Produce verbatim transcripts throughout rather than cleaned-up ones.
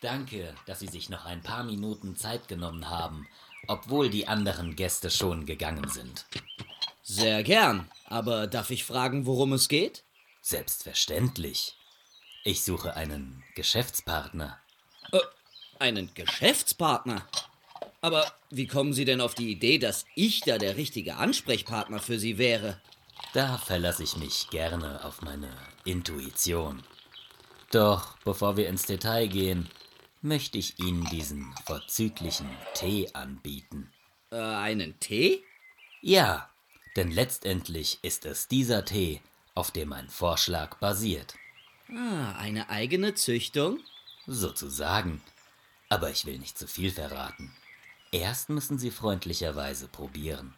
Danke, dass Sie sich noch ein paar Minuten Zeit genommen haben, obwohl die anderen Gäste schon gegangen sind. Sehr gern, aber darf ich fragen, worum es geht? Selbstverständlich. Ich suche einen Geschäftspartner. Äh, einen Geschäftspartner? Aber wie kommen Sie denn auf die Idee, dass ich da der richtige Ansprechpartner für Sie wäre? Da verlasse ich mich gerne auf meine Intuition. Doch bevor wir ins Detail gehen, möchte ich Ihnen diesen vorzüglichen Tee anbieten. Äh, einen Tee? Ja, denn letztendlich ist es dieser Tee, auf dem mein Vorschlag basiert. Ah, eine eigene Züchtung? Sozusagen. Aber ich will nicht zu viel verraten. Erst müssen Sie freundlicherweise probieren.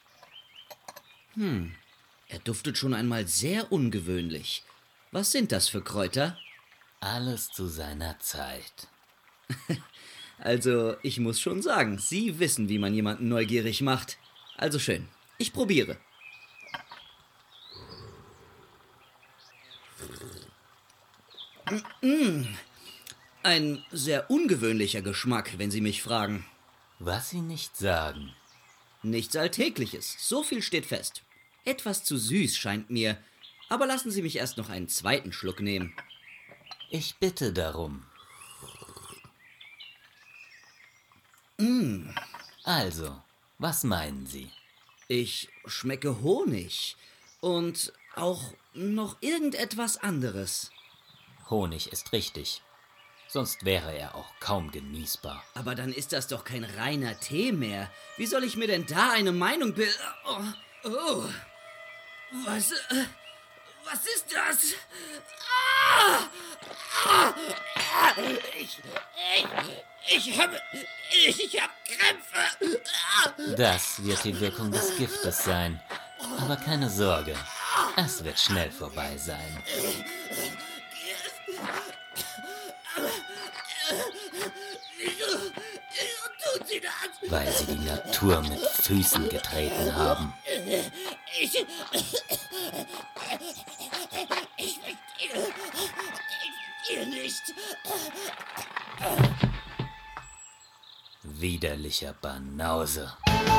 Hm, er duftet schon einmal sehr ungewöhnlich. Was sind das für Kräuter? Alles zu seiner Zeit. Also, ich muss schon sagen, Sie wissen, wie man jemanden neugierig macht. Also schön, ich probiere. Mm, ein sehr ungewöhnlicher Geschmack, wenn Sie mich fragen. Was Sie nicht sagen. Nichts Alltägliches, so viel steht fest. Etwas zu süß scheint mir, aber lassen Sie mich erst noch einen zweiten Schluck nehmen. Ich bitte darum. Mm. Also, was meinen Sie? Ich schmecke Honig und auch noch irgendetwas anderes. Honig ist richtig. Sonst wäre er auch kaum genießbar. Aber dann ist das doch kein reiner Tee mehr. Wie soll ich mir denn da eine Meinung bilden? Oh, oh. Was, äh, was ist das? Ah! Ah! Ich, ich, ich habe, ich, ich habe Krämpfe. Ah! Das wird die Wirkung des Giftes sein. Aber keine Sorge, es wird schnell vorbei sein. Wieso, wieso tut sie das? Weil sie die Natur mit Füßen getreten haben. Ich, ich verstehe, ich verstehe nicht. Widerlicher Banause.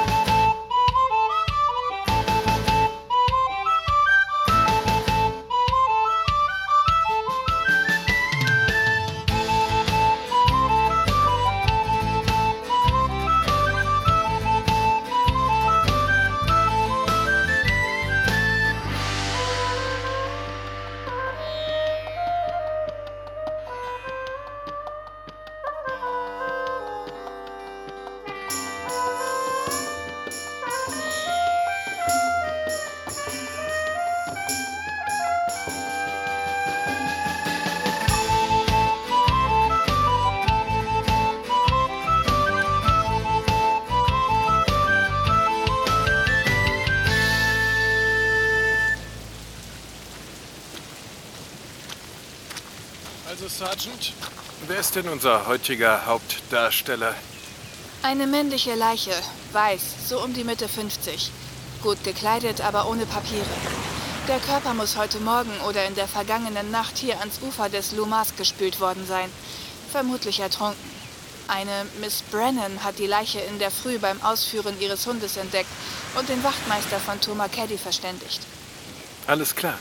Also, Sergeant, wer ist denn unser heutiger Hauptdarsteller? Eine männliche Leiche, weiß, so um die Mitte fünfzig. Gut gekleidet, aber ohne Papiere. Der Körper muss heute Morgen oder in der vergangenen Nacht hier ans Ufer des Lumas gespült worden sein. Vermutlich ertrunken. Eine Miss Brennan hat die Leiche in der Früh beim Ausführen ihres Hundes entdeckt und den Wachtmeister von Tourmaketti verständigt. Alles klar.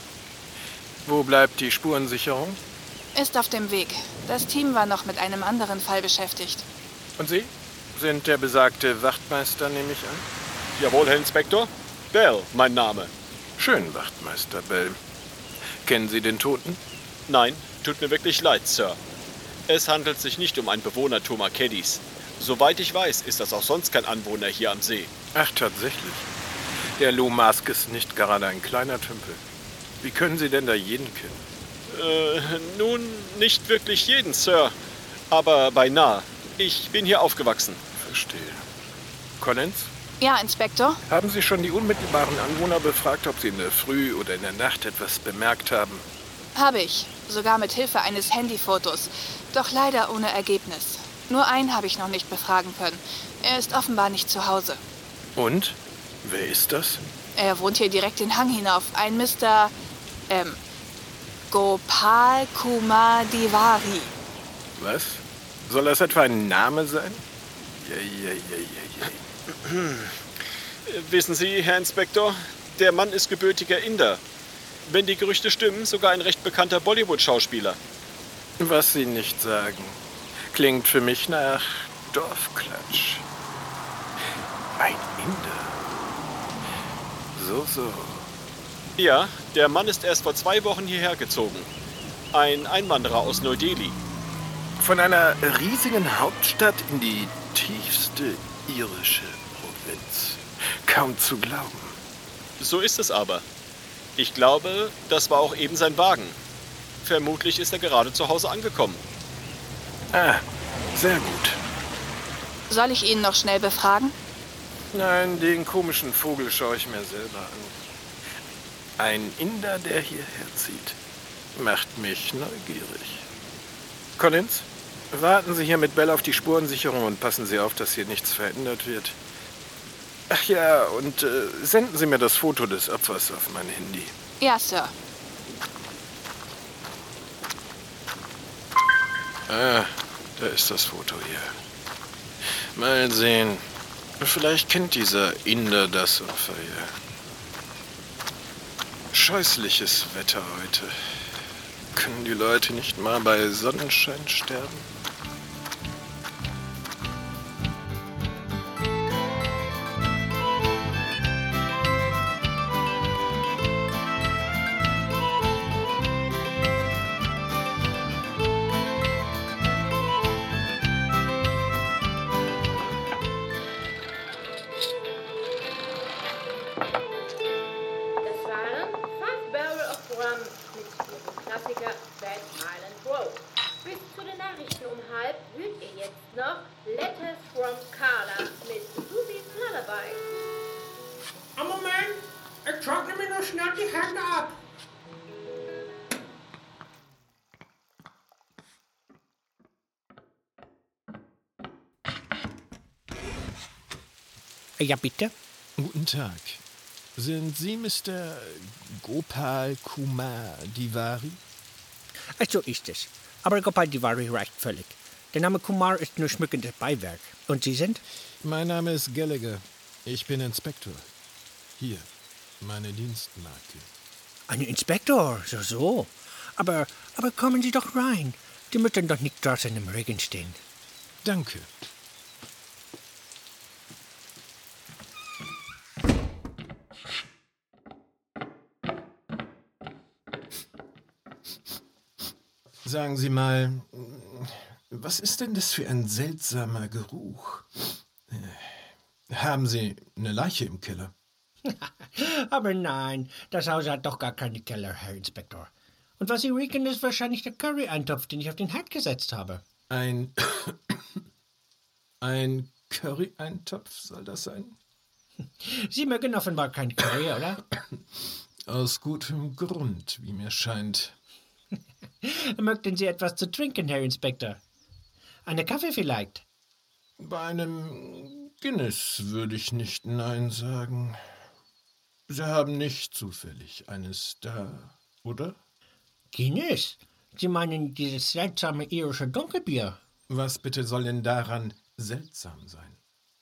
Wo bleibt die Spurensicherung? Ist auf dem Weg. Das Team war noch mit einem anderen Fall beschäftigt. Und Sie? Sind der besagte Wachtmeister, nehme ich an? Jawohl, Herr Inspektor. Bell, mein Name. Schön, Wachtmeister Bell. Kennen Sie den Toten? Nein, tut mir wirklich leid, Sir. Es handelt sich nicht um einen Bewohner Tourmakedis. Soweit ich weiß, ist das auch sonst kein Anwohner hier am See. Ach, tatsächlich. Der Lumask ist nicht gerade ein kleiner Tümpel. Wie können Sie denn da jeden kennen? Äh, nun, nicht wirklich jeden, Sir. Aber beinahe. Ich bin hier aufgewachsen. Verstehe. Collins? Ja, Inspektor? Haben Sie schon die unmittelbaren Anwohner befragt, ob sie in der Früh oder in der Nacht etwas bemerkt haben? Habe ich. Sogar mit Hilfe eines Handyfotos. Doch leider ohne Ergebnis. Nur einen habe ich noch nicht befragen können. Er ist offenbar nicht zu Hause. Und? Wer ist das? Er wohnt hier direkt den Hang hinauf. Ein Mister Ähm, Gopal Kumar Tiwari. Was? Soll das etwa ein Name sein? Ja, ja, ja, ja, ja. Wissen Sie, Herr Inspektor, der Mann ist gebürtiger Inder. Wenn die Gerüchte stimmen, sogar ein recht bekannter Bollywood-Schauspieler. Was Sie nicht sagen, klingt für mich nach Dorfklatsch. Ein Inder. So, so. Ja, der Mann ist erst vor zwei Wochen hierher gezogen. Ein Einwanderer aus Neu-Delhi. Von einer riesigen Hauptstadt in die tiefste irische Provinz. Kaum zu glauben. So ist es aber. Ich glaube, das war auch eben sein Wagen. Vermutlich ist er gerade zu Hause angekommen. Ah, sehr gut. Soll ich ihn noch schnell befragen? Nein, den komischen Vogel schaue ich mir selber an. Ein Inder, der hierher zieht, macht mich neugierig. Collins, warten Sie hier mit Bell auf die Spurensicherung und passen Sie auf, dass hier nichts verändert wird. Ach ja, und äh, senden Sie mir das Foto des Opfers auf mein Handy. Ja, Sir. Ah, da ist das Foto hier. Mal sehen. Vielleicht kennt dieser Inder das Opfer hier. Scheußliches Wetter heute. Können die Leute nicht mal bei Sonnenschein sterben? Ja, bitte? Guten Tag. Sind Sie Mister Gopal Kumar Tiwari? Ach, so ist es. Aber Gopal Tiwari reicht völlig. Der Name Kumar ist nur schmückendes Beiwerk. Und Sie sind? Mein Name ist Gallagher. Ich bin Inspektor. Hier, meine Dienstmarke. Ein Inspektor, so, so. Aber, aber kommen Sie doch rein. Sie müssen doch nicht draußen im Regen stehen. Danke. Sagen Sie mal, was ist denn das für ein seltsamer Geruch? Haben Sie eine Leiche im Keller? Aber nein, das Haus hat doch gar keine Keller, Herr Inspektor. Und was Sie riechen, ist wahrscheinlich der Curry-Eintopf, den ich auf den Herd gesetzt habe. Ein... ein Curry-Eintopf soll das sein? Sie mögen offenbar kein Curry, oder? Aus gutem Grund, wie mir scheint. Möchten Sie etwas zu trinken, Herr Inspektor? Eine Kaffee vielleicht? Bei einem Guinness würde ich nicht Nein sagen. Sie haben nicht zufällig eines da, oder? Guinness? Sie meinen dieses seltsame irische Dunkelbier? Was bitte soll denn daran seltsam sein?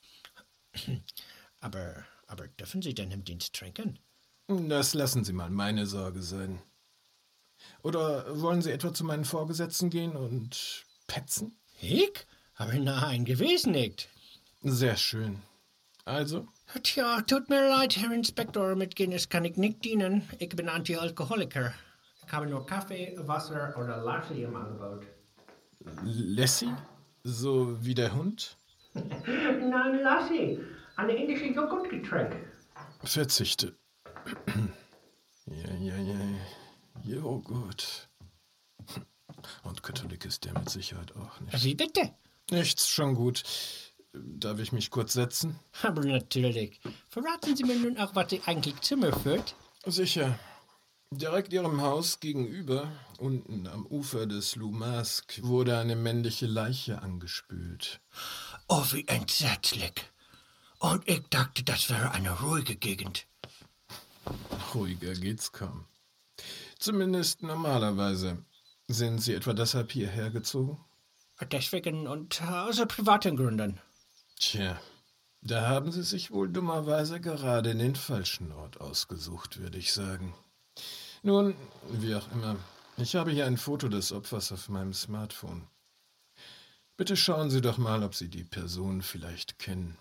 Aber, aber dürfen Sie denn im Dienst trinken? Das lassen Sie mal meine Sorge sein. Oder wollen Sie etwa zu meinen Vorgesetzten gehen und petzen? Ich? Aber nein, gewiss nicht. Sehr schön. Also? Tja, tut mir leid, Herr Inspektor, mit Guinness kann ich nicht dienen. Ich bin Antialkoholiker. Ich habe nur Kaffee, Wasser oder Lassi im Angebot. Lassi? So wie der Hund? Nein, Lassi. Eine indische Joghurtgetränk. Verzichte. ja, ja, ja. Joghurt. Und Katholik ist der mit Sicherheit auch nicht. Wie bitte? Nichts, schon gut. Darf ich mich kurz setzen? Aber natürlich. Verraten Sie mir nun auch, was Sie eigentlich zu mir führt? Sicher. Direkt Ihrem Haus gegenüber, unten am Ufer des Lumask, wurde eine männliche Leiche angespült. Oh, wie entsetzlich. Und ich dachte, das wäre eine ruhige Gegend. Ruhiger geht's kaum. Zumindest normalerweise. Sind Sie etwa deshalb hierher gezogen? Deswegen und aus privaten Gründen. Tja, da haben Sie sich wohl dummerweise gerade den falschen Ort ausgesucht, würde ich sagen. Nun, wie auch immer, ich habe hier ein Foto des Opfers auf meinem Smartphone. Bitte schauen Sie doch mal, ob Sie die Person vielleicht kennen.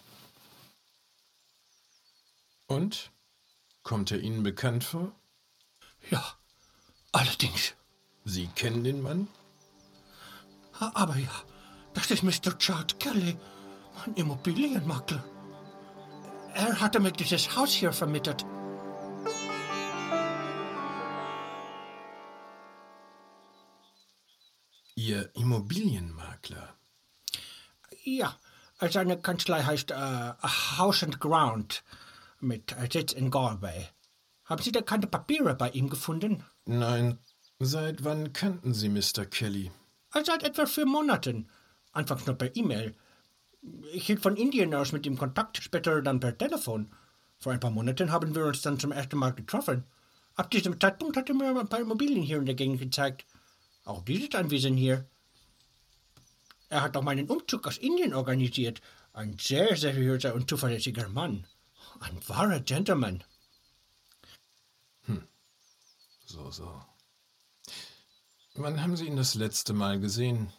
Und? Kommt er Ihnen bekannt vor? Ja, allerdings. Sie kennen den Mann? Aber ja, das ist Mister Chad Kelly, mein Immobilienmakler. Er hatte mir dieses Haus hier vermietet. Ihr Immobilienmakler? Ja, seine Kanzlei heißt äh, House and Ground mit Sitz in Galway. Haben Sie da keine Papiere bei ihm gefunden? Nein. Seit wann kannten Sie Mister Kelly? Seit etwa vier Monaten. Anfangs nur per E-Mail. Ich hielt von Indien aus mit ihm Kontakt, später dann per Telefon. Vor ein paar Monaten haben wir uns dann zum ersten Mal getroffen. Ab diesem Zeitpunkt hat er mir ein paar Immobilien hier in der Gegend gezeigt. Auch dieses Anwesen hier. Er hat auch meinen Umzug aus Indien organisiert. Ein sehr seriöser und zuverlässiger Mann. Ein wahrer Gentleman. Hm. So, so. Wann haben Sie ihn das letzte Mal gesehen?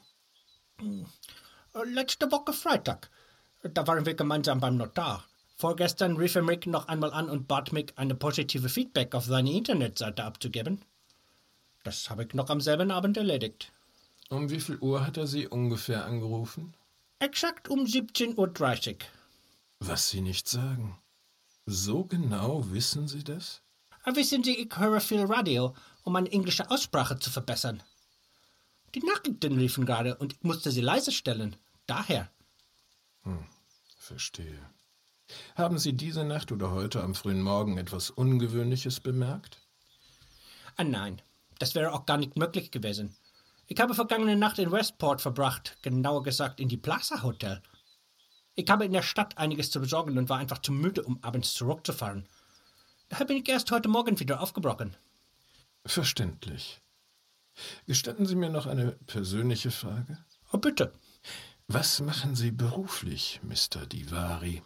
Letzte Woche Freitag. Da waren wir gemeinsam beim Notar. Vorgestern rief er mich noch einmal an und bat mich, eine positive Feedback auf seine Internetseite abzugeben. Das habe ich noch am selben Abend erledigt. Um wie viel Uhr hat er Sie ungefähr angerufen? Exakt um siebzehn Uhr dreißig. Was Sie nicht sagen. So genau wissen Sie das? Wissen Sie, ich höre viel Radio, um meine englische Aussprache zu verbessern. Die Nachrichten liefen gerade und ich musste sie leise stellen. Daher. Hm, verstehe. Haben Sie diese Nacht oder heute am frühen Morgen etwas Ungewöhnliches bemerkt? Ah, nein, das wäre auch gar nicht möglich gewesen. Ich habe vergangene Nacht in Westport verbracht, genauer gesagt in die Plaza Hotel. Ich habe in der Stadt einiges zu besorgen und war einfach zu müde, um abends zurückzufahren. Daher bin ich erst heute Morgen wieder aufgebrochen. Verständlich. Gestatten Sie mir noch eine persönliche Frage? Oh, bitte. Was machen Sie beruflich, Mister Diwari?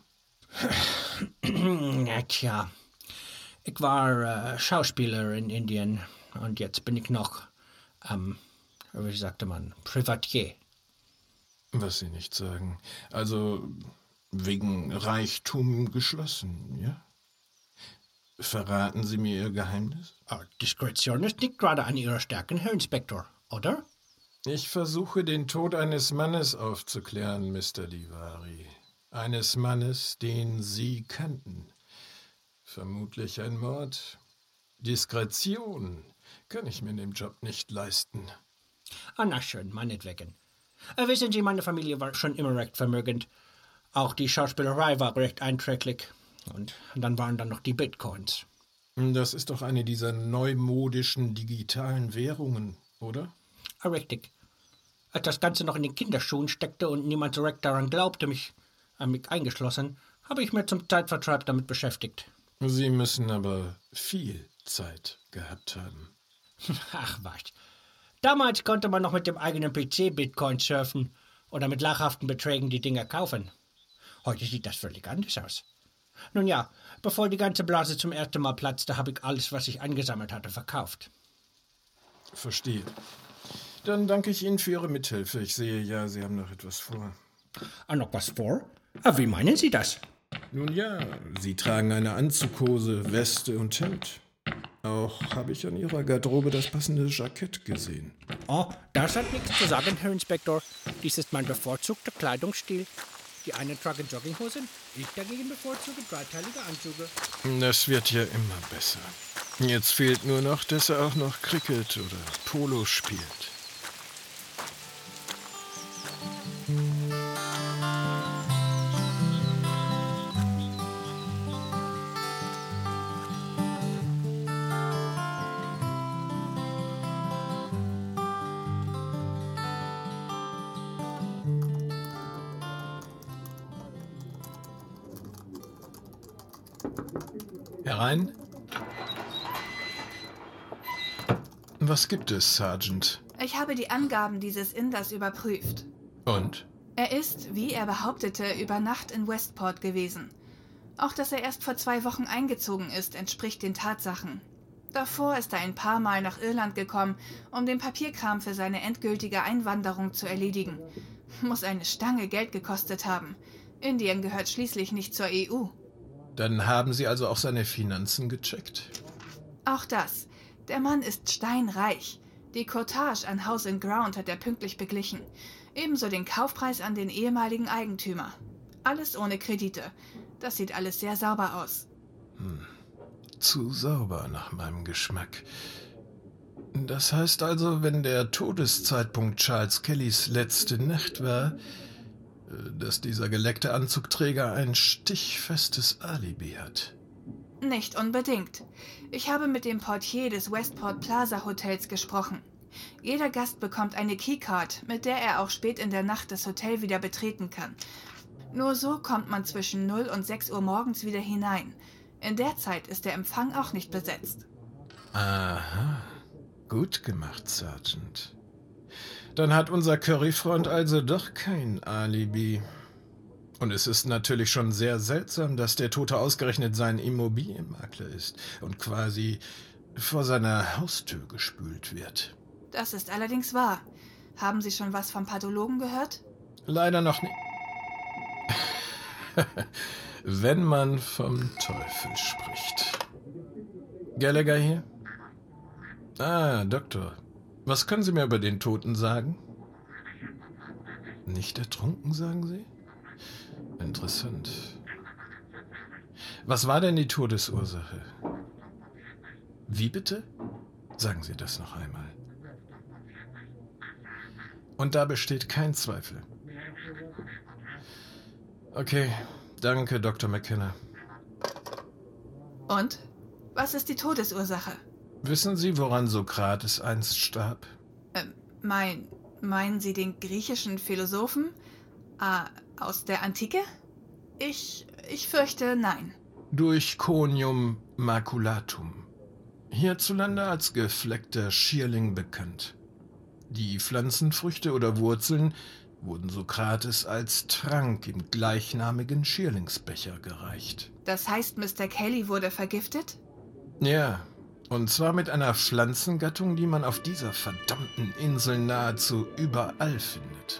Ja, tja, ich war äh, Schauspieler in Indien und jetzt bin ich noch, ähm, wie sagte man, Privatier. Was Sie nicht sagen. Also wegen Reichtum geschlossen, ja? Verraten Sie mir Ihr Geheimnis? Oh, Diskretion ist nicht gerade an Ihrer Stärken, Herr Inspektor, oder? Ich versuche, den Tod eines Mannes aufzuklären, Mister Diwari. Eines Mannes, den Sie kannten. Vermutlich ein Mord. Diskretion kann ich mir in dem Job nicht leisten. Ah, na schön, meinetwegen. Äh, wissen Sie, meine Familie war schon immer recht vermögend. Auch die Schauspielerei war recht einträglich. Und dann waren dann noch die Bitcoins. Das ist doch eine dieser neumodischen digitalen Währungen, oder? Ah, richtig. Als das Ganze noch in den Kinderschuhen steckte und niemand direkt daran glaubte, mich, an mich eingeschlossen, habe ich mir zum Zeitvertreib damit beschäftigt. Sie müssen aber viel Zeit gehabt haben. Ach was. Damals konnte man noch mit dem eigenen P C Bitcoin surfen oder mit lachhaften Beträgen die Dinger kaufen. Heute sieht das völlig anders aus. Nun ja, bevor die ganze Blase zum ersten Mal platzte, habe ich alles, was ich angesammelt hatte, verkauft. Verstehe. Dann danke ich Ihnen für Ihre Mithilfe. Ich sehe ja, Sie haben noch etwas vor. Ah, noch was vor? Ah, wie meinen Sie das? Nun ja, Sie tragen eine Anzughose, Weste und Hemd. Auch habe ich an Ihrer Garderobe das passende Jackett gesehen. Oh, das hat nichts zu sagen, Herr Inspektor. Dies ist mein bevorzugter Kleidungsstil. Die einen tragen Jogginghosen, ich dagegen bevorzuge dreiteilige Anzüge. Das wird ja immer besser. Jetzt fehlt nur noch, dass er auch noch Cricket oder Polo spielt. Herein? Was gibt es, Sergeant? Ich habe die Angaben dieses Inders überprüft. Und? Er ist, wie er behauptete, über Nacht in Westport gewesen. Auch dass er erst vor zwei Wochen eingezogen ist, entspricht den Tatsachen. Davor ist er ein paar Mal nach Irland gekommen, um den Papierkram für seine endgültige Einwanderung zu erledigen. Muss eine Stange Geld gekostet haben. Indien gehört schließlich nicht zur E U. Dann haben Sie also auch seine Finanzen gecheckt? Auch das. Der Mann ist steinreich. Die Cottage an House and Ground hat er pünktlich beglichen. Ebenso den Kaufpreis an den ehemaligen Eigentümer. Alles ohne Kredite. Das sieht alles sehr sauber aus. Hm. Zu sauber nach meinem Geschmack. Das heißt also, wenn der Todeszeitpunkt Charles Kellys letzte Nacht war, dass dieser geleckte Anzugträger ein stichfestes Alibi hat. Nicht unbedingt. Ich habe mit dem Portier des Westport Plaza Hotels gesprochen. Jeder Gast bekommt eine Keycard, mit der er auch spät in der Nacht das Hotel wieder betreten kann. Nur so kommt man zwischen null und sechs Uhr morgens wieder hinein. In der Zeit ist der Empfang auch nicht besetzt. Aha. Gut gemacht, Sergeant. Dann hat unser Curryfreund also doch kein Alibi. Und es ist natürlich schon sehr seltsam, dass der Tote ausgerechnet sein Immobilienmakler ist und quasi vor seiner Haustür gespült wird. Das ist allerdings wahr. Haben Sie schon was vom Pathologen gehört? Leider noch nicht. Wenn man vom Teufel spricht. Gallagher hier? Ah, Doktor. Was können Sie mir über den Toten sagen? Nicht ertrunken, sagen Sie? Interessant. Was war denn die Todesursache? Wie bitte? Sagen Sie das noch einmal. Und da besteht kein Zweifel. Okay, danke, Doktor McKenna. Und? Was ist die Todesursache? Wissen Sie, woran Sokrates einst starb? Ähm, mein, meinen Sie den griechischen Philosophen? Ah, aus der Antike? Ich, ich fürchte, nein. Durch Conium maculatum. Hierzulande als gefleckter Schierling bekannt. Die Pflanzenfrüchte oder Wurzeln wurden Sokrates als Trank im gleichnamigen Schierlingsbecher gereicht. Das heißt, Mister Kelly wurde vergiftet? Ja, und zwar mit einer Pflanzengattung, die man auf dieser verdammten Insel nahezu überall findet.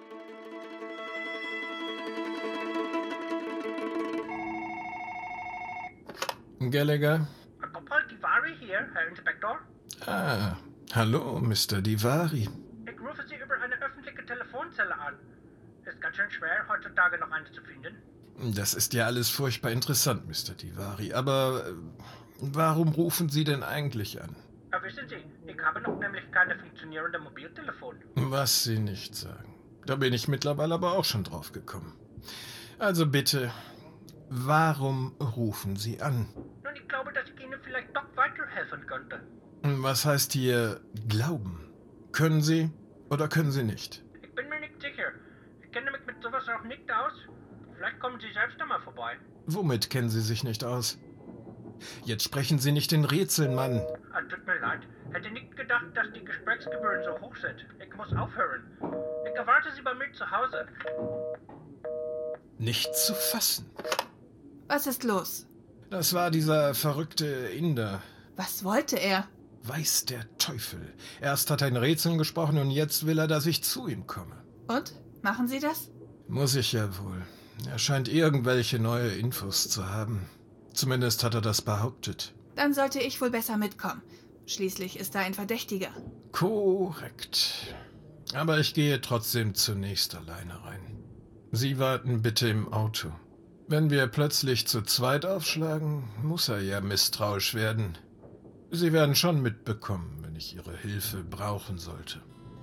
Gallagher? Corporal Divari hier, Herr Inspektor. Ah, hallo, Mister Divari. Ich rufe Sie über eine öffentliche Telefonzelle an. Ist ganz schön schwer, heutzutage noch eine zu finden. Das ist ja alles furchtbar interessant, Mister Divari, aber äh, warum rufen Sie denn eigentlich an? Aber wissen Sie, ich habe noch nämlich keine funktionierende Mobiltelefon. Was Sie nicht sagen. Da bin ich mittlerweile aber auch schon drauf gekommen. Also bitte, warum rufen Sie an? Nun, ich glaube, dass ich Ihnen vielleicht doch weiterhelfen könnte. Was heißt hier glauben? Können Sie oder können Sie nicht? Ich bin mir nicht sicher. Ich kenne mich mit sowas auch nicht aus. Vielleicht kommen Sie selbst einmal vorbei. Womit kennen Sie sich nicht aus? Jetzt sprechen Sie nicht in Rätseln, Mann. Ah, tut mir leid. Hätte nicht gedacht, dass die Gesprächsgebühren so hoch sind. Ich muss aufhören. Ich erwarte Sie bei mir zu Hause. Nicht zu fassen. Was ist los? Das war dieser verrückte Inder. Was wollte er? Weiß der Teufel. Erst hat er in Rätseln gesprochen und jetzt will er, dass ich zu ihm komme. Und? Machen Sie das? Muss ich ja wohl. Er scheint irgendwelche neue Infos zu haben. Zumindest hat er das behauptet. Dann sollte ich wohl besser mitkommen. Schließlich ist da ein Verdächtiger. Korrekt. Aber ich gehe trotzdem zunächst alleine rein. Sie warten bitte im Auto. Wenn wir plötzlich zu zweit aufschlagen, muss er ja misstrauisch werden. Sie werden schon mitbekommen, wenn ich Ihre Hilfe brauchen sollte.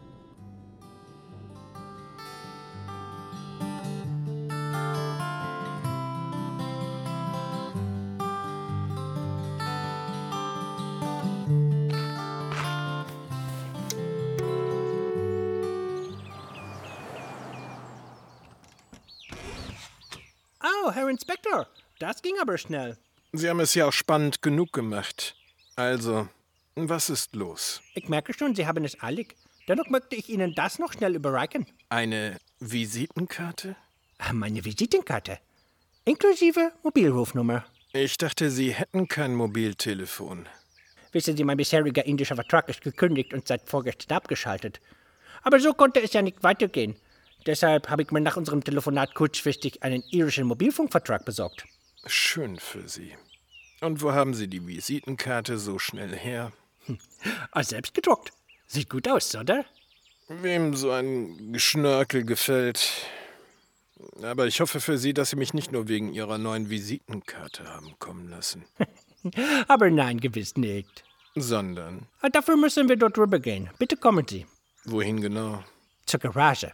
Oh, Herr Inspektor, das ging aber schnell. Sie haben es ja auch spannend genug gemacht. Also, was ist los? Ich merke schon, Sie haben es eilig. Dennoch möchte ich Ihnen das noch schnell überreichen. Eine Visitenkarte? Meine Visitenkarte. Inklusive Mobilrufnummer. Ich dachte, Sie hätten kein Mobiltelefon. Wissen Sie, mein bisheriger indischer Vertrag ist gekündigt und seit vorgestern abgeschaltet. Aber so konnte es ja nicht weitergehen. Deshalb habe ich mir nach unserem Telefonat kurzfristig einen irischen Mobilfunkvertrag besorgt. Schön für Sie. Und wo haben Sie die Visitenkarte so schnell her? Hm. Selbst gedruckt. Sieht gut aus, oder? Wem so ein Geschnörkel gefällt. Aber ich hoffe für Sie, dass Sie mich nicht nur wegen Ihrer neuen Visitenkarte haben kommen lassen. Aber nein, gewiss nicht. Sondern? Dafür müssen wir dort rüber gehen. Bitte kommen Sie. Wohin genau? Zur Garage.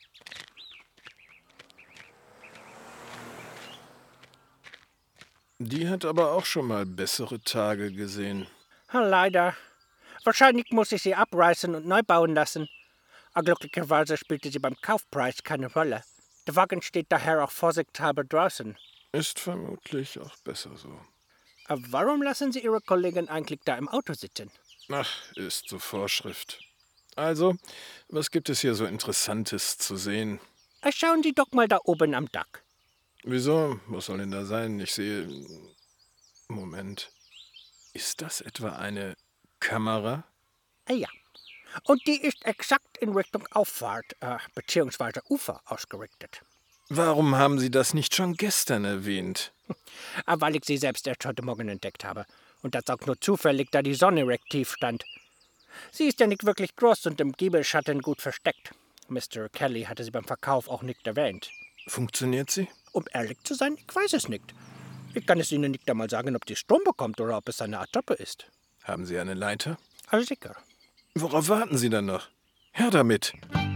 Die hat aber auch schon mal bessere Tage gesehen. Leider. Wahrscheinlich muss ich sie abreißen und neu bauen lassen. Aber glücklicherweise spielte sie beim Kaufpreis keine Rolle. Der Wagen steht daher auch vorsichtshalber draußen. Ist vermutlich auch besser so. Aber warum lassen Sie Ihre Kollegen eigentlich da im Auto sitzen? Ach, ist so Vorschrift. Also, was gibt es hier so Interessantes zu sehen? Schauen Sie doch mal da oben am Dach. Wieso? Was soll denn da sein? Ich sehe... Moment. Ist das etwa eine Kamera? Ja. Und die ist exakt in Richtung Auffahrt, äh, beziehungsweise Ufer ausgerichtet. Warum haben Sie das nicht schon gestern erwähnt? Weil ich sie selbst erst heute Morgen entdeckt habe. Und das auch nur zufällig, da die Sonne recht tief stand. Sie ist ja nicht wirklich groß und im Giebelschatten gut versteckt. Mister Kelly hatte sie beim Verkauf auch nicht erwähnt. Funktioniert sie? Um ehrlich zu sein, ich weiß es nicht. Ich kann es Ihnen nicht einmal sagen, ob die Strom bekommt oder ob es eine Art Treppe ist. Haben Sie eine Leiter? Also sicher. Worauf warten Sie dann noch? Her damit!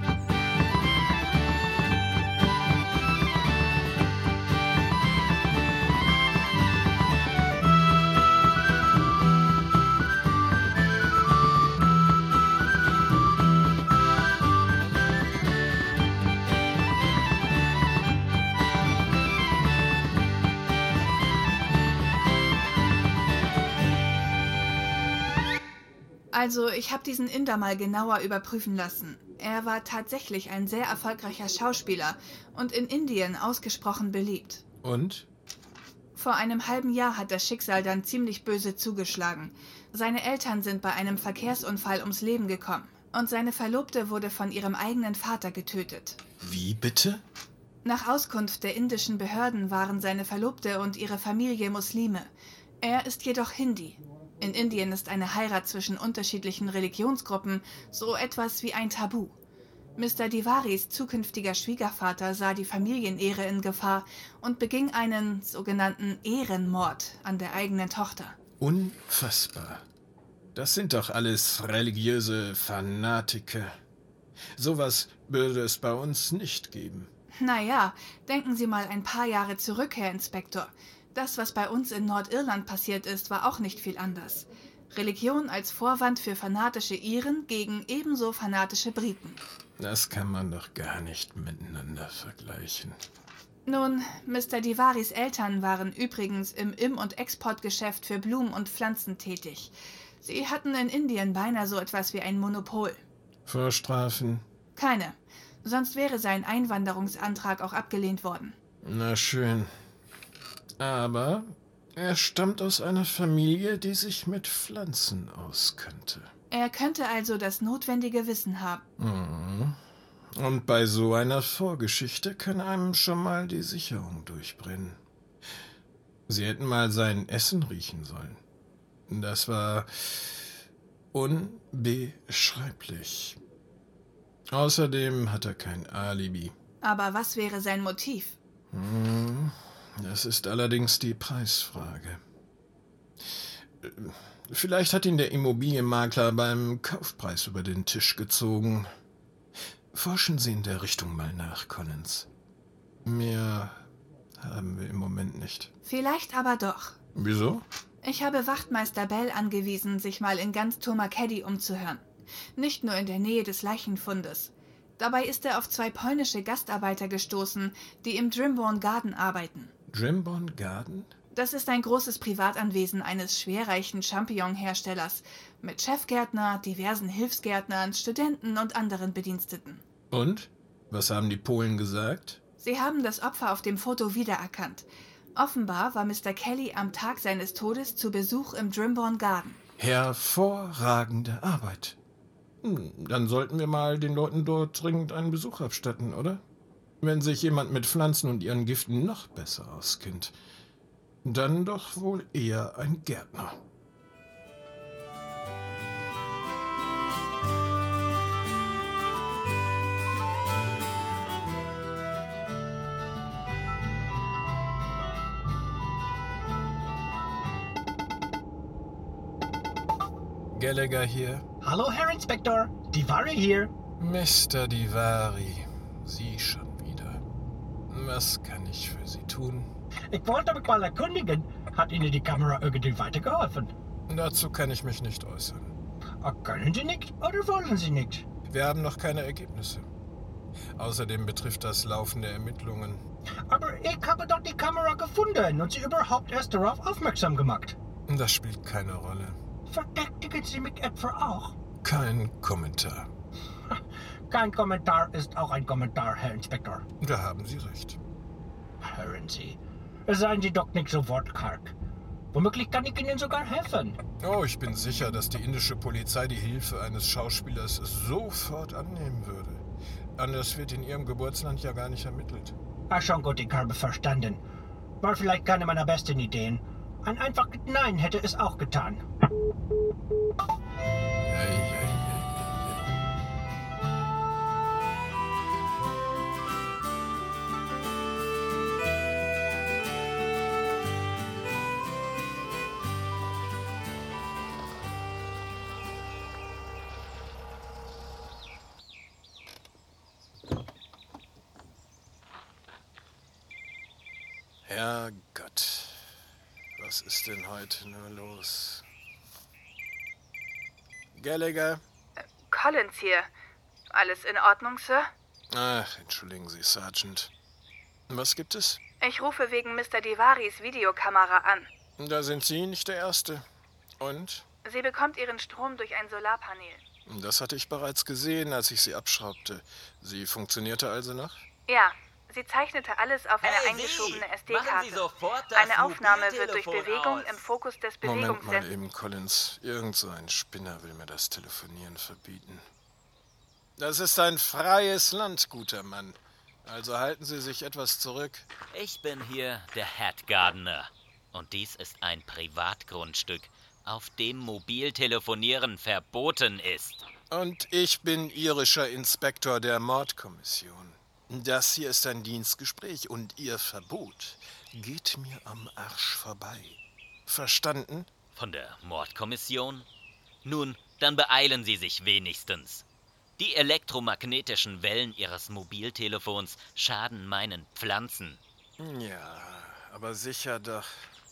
Also, ich habe diesen Inder mal genauer überprüfen lassen. Er war tatsächlich ein sehr erfolgreicher Schauspieler und in Indien ausgesprochen beliebt. Und? Vor einem halben Jahr hat das Schicksal dann ziemlich böse zugeschlagen. Seine Eltern sind bei einem Verkehrsunfall ums Leben gekommen. Und seine Verlobte wurde von ihrem eigenen Vater getötet. Wie bitte? Nach Auskunft der indischen Behörden waren seine Verlobte und ihre Familie Muslime. Er ist jedoch Hindi. In Indien ist eine Heirat zwischen unterschiedlichen Religionsgruppen so etwas wie ein Tabu. Mister Diwaris zukünftiger Schwiegervater sah die Familienehre in Gefahr und beging einen sogenannten Ehrenmord an der eigenen Tochter. Unfassbar. Das sind doch alles religiöse Fanatiker. Sowas würde es bei uns nicht geben. Naja, denken Sie mal ein paar Jahre zurück, Herr Inspektor. Das, was bei uns in Nordirland passiert ist, war auch nicht viel anders. Religion als Vorwand für fanatische Iren gegen ebenso fanatische Briten. Das kann man doch gar nicht miteinander vergleichen. Nun, Mister Diwaris Eltern waren übrigens im Im- und Exportgeschäft für Blumen und Pflanzen tätig. Sie hatten in Indien beinahe so etwas wie ein Monopol. Vorstrafen? Keine. Sonst wäre sein Einwanderungsantrag auch abgelehnt worden. Na schön. Aber er stammt aus einer Familie, die sich mit Pflanzen auskannte. Er könnte also das notwendige Wissen haben. Mhm. Und bei so einer Vorgeschichte kann einem schon mal die Sicherung durchbrennen. Sie hätten mal sein Essen riechen sollen. Das war unbeschreiblich. Außerdem hat er kein Alibi. Aber was wäre sein Motiv? Hm, das ist allerdings die Preisfrage. Vielleicht hat ihn der Immobilienmakler beim Kaufpreis über den Tisch gezogen. Forschen Sie in der Richtung mal nach, Collins. Mehr haben wir im Moment nicht. Vielleicht aber doch. Wieso? Ich habe Wachtmeister Bell angewiesen, sich mal in ganz Tomakedi umzuhören. Nicht nur in der Nähe des Leichenfundes. Dabei ist er auf zwei polnische Gastarbeiter gestoßen, die im Drimborn Garden arbeiten. Drimborn Garden? Das ist ein großes Privatanwesen eines schwerreichen Champignon-Herstellers mit Chefgärtner, diversen Hilfsgärtnern, Studenten und anderen Bediensteten. Und? Was haben die Polen gesagt? Sie haben das Opfer auf dem Foto wiedererkannt. Offenbar war Mister Kelly am Tag seines Todes zu Besuch im Drimbourne Garden. Hervorragende Arbeit. Hm, dann sollten wir mal den Leuten dort dringend einen Besuch abstatten, oder? Wenn sich jemand mit Pflanzen und ihren Giften noch besser auskennt, dann doch wohl eher ein Gärtner. Gallagher hier. Hallo, Herr Inspektor. Divari hier. Mister Divari, Sie schon wieder. Was kann ich für Sie tun? Ich wollte mich mal erkundigen. Hat Ihnen die Kamera irgendwie weitergeholfen? Dazu kann ich mich nicht äußern. Ah, können Sie nicht oder wollen Sie nicht? Wir haben noch keine Ergebnisse. Außerdem betrifft das laufende Ermittlungen. Aber ich habe doch die Kamera gefunden und Sie überhaupt erst darauf aufmerksam gemacht. Das spielt keine Rolle. Verdächtigen Sie mich etwa auch? Kein Kommentar. Kein Kommentar ist auch ein Kommentar, Herr Inspektor. Da haben Sie recht. Hören Sie, seien Sie doch nicht so wortkarg. Womöglich kann ich Ihnen sogar helfen. Oh, ich bin sicher, dass die indische Polizei die Hilfe eines Schauspielers sofort annehmen würde. Anders wird in Ihrem Geburtsland ja gar nicht ermittelt. Ach, schon gut, ich habe verstanden. War vielleicht keine meiner besten Ideen. Ein einfaches Nein hätte es auch getan. Ei, ei, ei, ei. Herrgott, was ist denn heute nur los? Gallagher? Collins hier. Alles in Ordnung, Sir? Ach, entschuldigen Sie, Sergeant. Was gibt es? Ich rufe wegen Mister Divaris Videokamera an. Da sind Sie nicht der Erste. Und? Sie bekommt ihren Strom durch ein Solarpanel. Das hatte ich bereits gesehen, als ich sie abschraubte. Sie funktionierte also noch? Ja, sie zeichnete alles auf eine Hey, eingeschobene Sie! S D-Karte. Machen Sie sofort das Eine Aufnahme wird durch Mobiltelefon Bewegung aus. im Fokus des Moment mal Bewegungssensors. eben, Collins. Irgend so ein Spinner will mir das Telefonieren verbieten. Das ist ein freies Land, guter Mann. Also halten Sie sich etwas zurück. Ich bin hier der Head Gardener. Und dies ist ein Privatgrundstück, auf dem Mobiltelefonieren verboten ist. Und ich bin irischer Inspektor der Mordkommission. Das hier ist ein Dienstgespräch und Ihr Verbot geht mir am Arsch vorbei. Verstanden? Von der Mordkommission? Nun, dann beeilen Sie sich wenigstens. Die elektromagnetischen Wellen Ihres Mobiltelefons schaden meinen Pflanzen. Ja, aber sicher doch.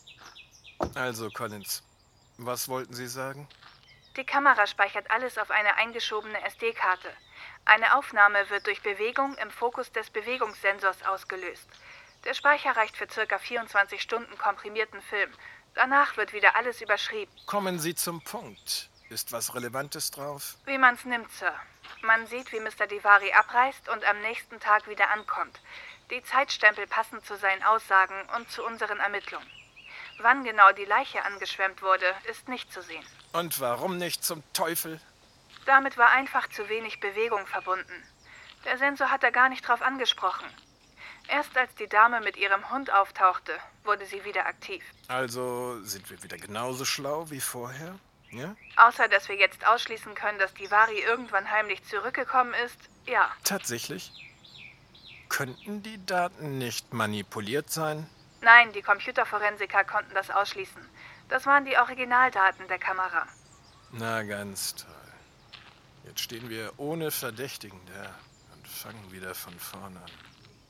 Also, Collins, was wollten Sie sagen? Die Kamera speichert alles auf eine eingeschobene S D-Karte. Eine Aufnahme wird durch Bewegung im Fokus des Bewegungssensors ausgelöst. Der Speicher reicht für ca. vierundzwanzig Stunden komprimierten Film. Danach wird wieder alles überschrieben. Kommen Sie zum Punkt. Ist was Relevantes drauf? Wie man's nimmt, Sir. Man sieht, wie Mister Divari abreist und am nächsten Tag wieder ankommt. Die Zeitstempel passen zu seinen Aussagen und zu unseren Ermittlungen. Wann genau die Leiche angeschwemmt wurde, ist nicht zu sehen. Und warum nicht zum Teufel? Damit war einfach zu wenig Bewegung verbunden. Der Sensor hat da gar nicht drauf angesprochen. Erst als die Dame mit ihrem Hund auftauchte, wurde sie wieder aktiv. Also sind wir wieder genauso schlau wie vorher? Ja? Außer, dass wir jetzt ausschließen können, dass Divari irgendwann heimlich zurückgekommen ist, ja. Tatsächlich? Könnten die Daten nicht manipuliert sein? Nein, die Computerforensiker konnten das ausschließen. Das waren die Originaldaten der Kamera. Na, ganz toll. Jetzt stehen wir ohne Verdächtigen da und fangen wieder von vorne an.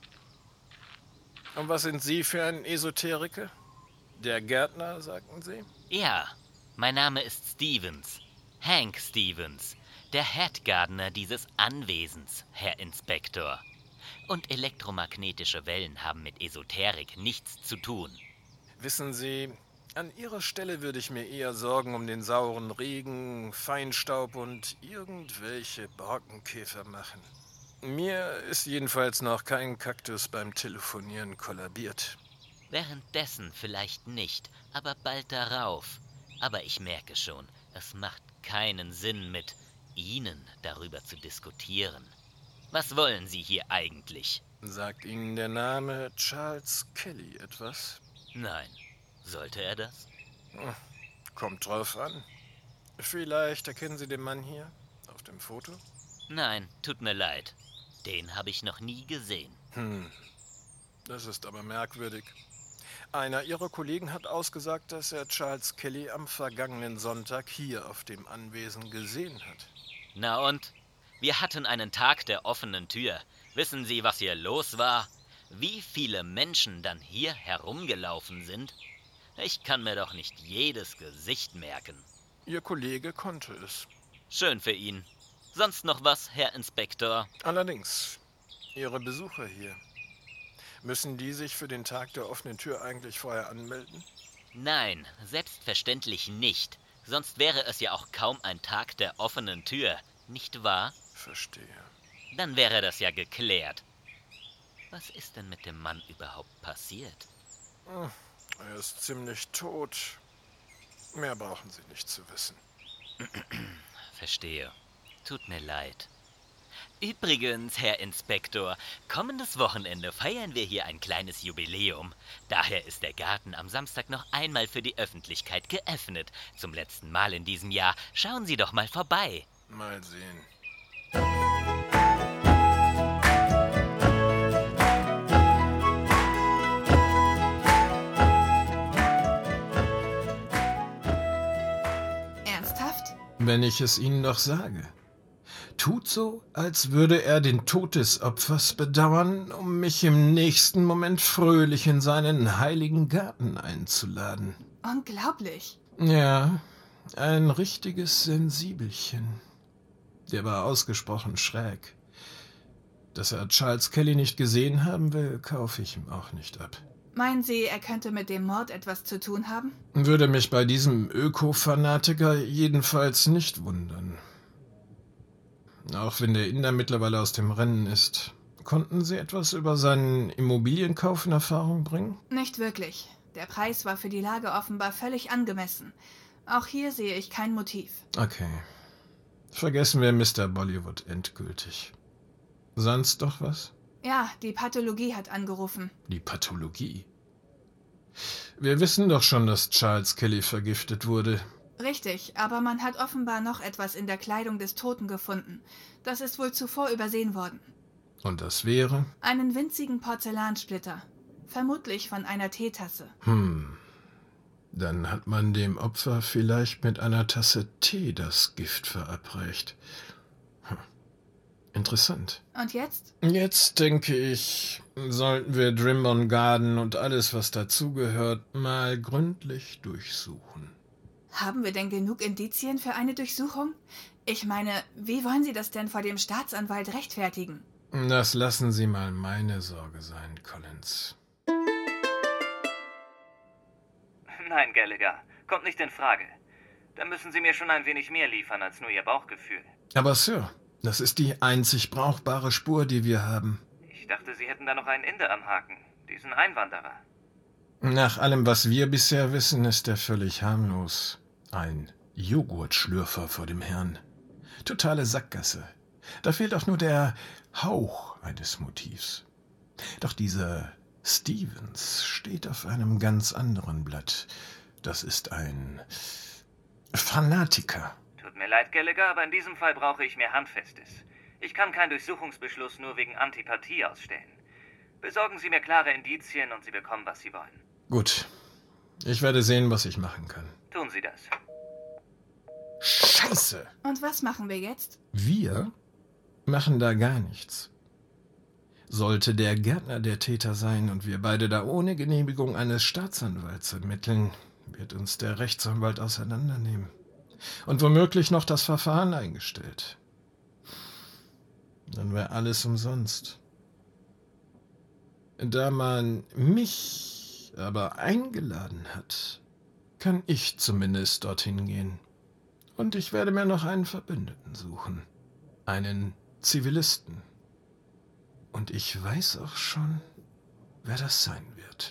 Und was sind Sie für ein Esoteriker? Der Gärtner, sagten Sie? Ja, mein Name ist Stevens. Hank Stevens. Der Head Gardener dieses Anwesens, Herr Inspektor. Und elektromagnetische Wellen haben mit Esoterik nichts zu tun. Wissen Sie, an Ihrer Stelle würde ich mir eher Sorgen um den sauren Regen, Feinstaub und irgendwelche Borkenkäfer machen. Mir ist jedenfalls noch kein Kaktus beim Telefonieren kollabiert. Währenddessen vielleicht nicht, aber bald darauf. Aber ich merke schon, es macht keinen Sinn, mit Ihnen darüber zu diskutieren. Was wollen Sie hier eigentlich? Sagt Ihnen der Name Charles Kelly etwas? Nein. Sollte er das? Kommt drauf an. Vielleicht erkennen Sie den Mann hier auf dem Foto? Nein, tut mir leid. Den habe ich noch nie gesehen. Hm, das ist aber merkwürdig. Einer Ihrer Kollegen hat ausgesagt, dass er Charles Kelly am vergangenen Sonntag hier auf dem Anwesen gesehen hat. Na und? Wir hatten einen Tag der offenen Tür. Wissen Sie, was hier los war? Wie viele Menschen dann hier herumgelaufen sind? Ich kann mir doch nicht jedes Gesicht merken. Ihr Kollege konnte es. Schön für ihn. Sonst noch was, Herr Inspektor? Allerdings, Ihre Besucher hier. Müssen die sich für den Tag der offenen Tür eigentlich vorher anmelden? Nein, selbstverständlich nicht. Sonst wäre es ja auch kaum ein Tag der offenen Tür, nicht wahr? Verstehe. Dann wäre das ja geklärt. Was ist denn mit dem Mann überhaupt passiert? Hm, er ist ziemlich tot. Mehr brauchen Sie nicht zu wissen. Verstehe. Tut mir leid. Übrigens, Herr Inspektor, kommendes Wochenende feiern wir hier ein kleines Jubiläum. Daher ist der Garten am Samstag noch einmal für die Öffentlichkeit geöffnet. Zum letzten Mal in diesem Jahr. Schauen Sie doch mal vorbei. Mal sehen. Ernsthaft? Wenn ich es Ihnen doch sage. Tut so, als würde er den Tod des Opfers bedauern, um mich im nächsten Moment fröhlich in seinen heiligen Garten einzuladen. Unglaublich. Ja, ein richtiges Sensibelchen. Der war ausgesprochen schräg. Dass er Charles Kelly nicht gesehen haben will, kaufe ich ihm auch nicht ab. Meinen Sie, er könnte mit dem Mord etwas zu tun haben? Würde mich bei diesem Öko-Fanatiker jedenfalls nicht wundern. Auch wenn der Inder mittlerweile aus dem Rennen ist. Konnten Sie etwas über seinen Immobilienkauf in Erfahrung bringen? Nicht wirklich. Der Preis war für die Lage offenbar völlig angemessen. Auch hier sehe ich kein Motiv. Okay. Vergessen wir Mister Bollywood endgültig. Sonst doch was? Ja, die Pathologie hat angerufen. Die Pathologie? Wir wissen doch schon, dass Charles Kelly vergiftet wurde. Richtig, aber man hat offenbar noch etwas in der Kleidung des Toten gefunden. Das ist wohl zuvor übersehen worden. Und das wäre? Einen winzigen Porzellansplitter. Vermutlich von einer Teetasse. Hm. Dann hat man dem Opfer vielleicht mit einer Tasse Tee das Gift verabreicht. Hm. Interessant. Und jetzt? Jetzt denke ich, sollten wir Drimbon Garden und alles, was dazugehört, mal gründlich durchsuchen. Haben wir denn genug Indizien für eine Durchsuchung? Ich meine, wie wollen Sie das denn vor dem Staatsanwalt rechtfertigen? Das lassen Sie mal meine Sorge sein, Collins. Nein, Gallagher, kommt nicht in Frage. Da müssen Sie mir schon ein wenig mehr liefern als nur Ihr Bauchgefühl. Aber Sir, das ist die einzig brauchbare Spur, die wir haben. Ich dachte, Sie hätten da noch einen Inder am Haken, diesen Einwanderer. Nach allem, was wir bisher wissen, ist er völlig harmlos. Ein Joghurtschlürfer vor dem Herrn. Totale Sackgasse. Da fehlt auch nur der Hauch eines Motivs. Doch dieser Stevens steht auf einem ganz anderen Blatt. Das ist ein Fanatiker. Tut mir leid, Gallagher, aber in diesem Fall brauche ich mehr Handfestes. Ich kann keinen Durchsuchungsbeschluss nur wegen Antipathie ausstellen. Besorgen Sie mir klare Indizien und Sie bekommen, was Sie wollen. Gut. Ich werde sehen, was ich machen kann. Tun Sie das. Scheiße! Und was machen wir jetzt? Wir machen da gar nichts. Sollte der Gärtner der Täter sein und wir beide da ohne Genehmigung eines Staatsanwalts ermitteln, wird uns der Rechtsanwalt auseinandernehmen. Und womöglich noch das Verfahren eingestellt. Dann wäre alles umsonst. Da man mich mich aber eingeladen hat, kann ich zumindest dorthin gehen. Und ich werde mir noch einen Verbündeten suchen. Einen Zivilisten. Und ich weiß auch schon, wer das sein wird.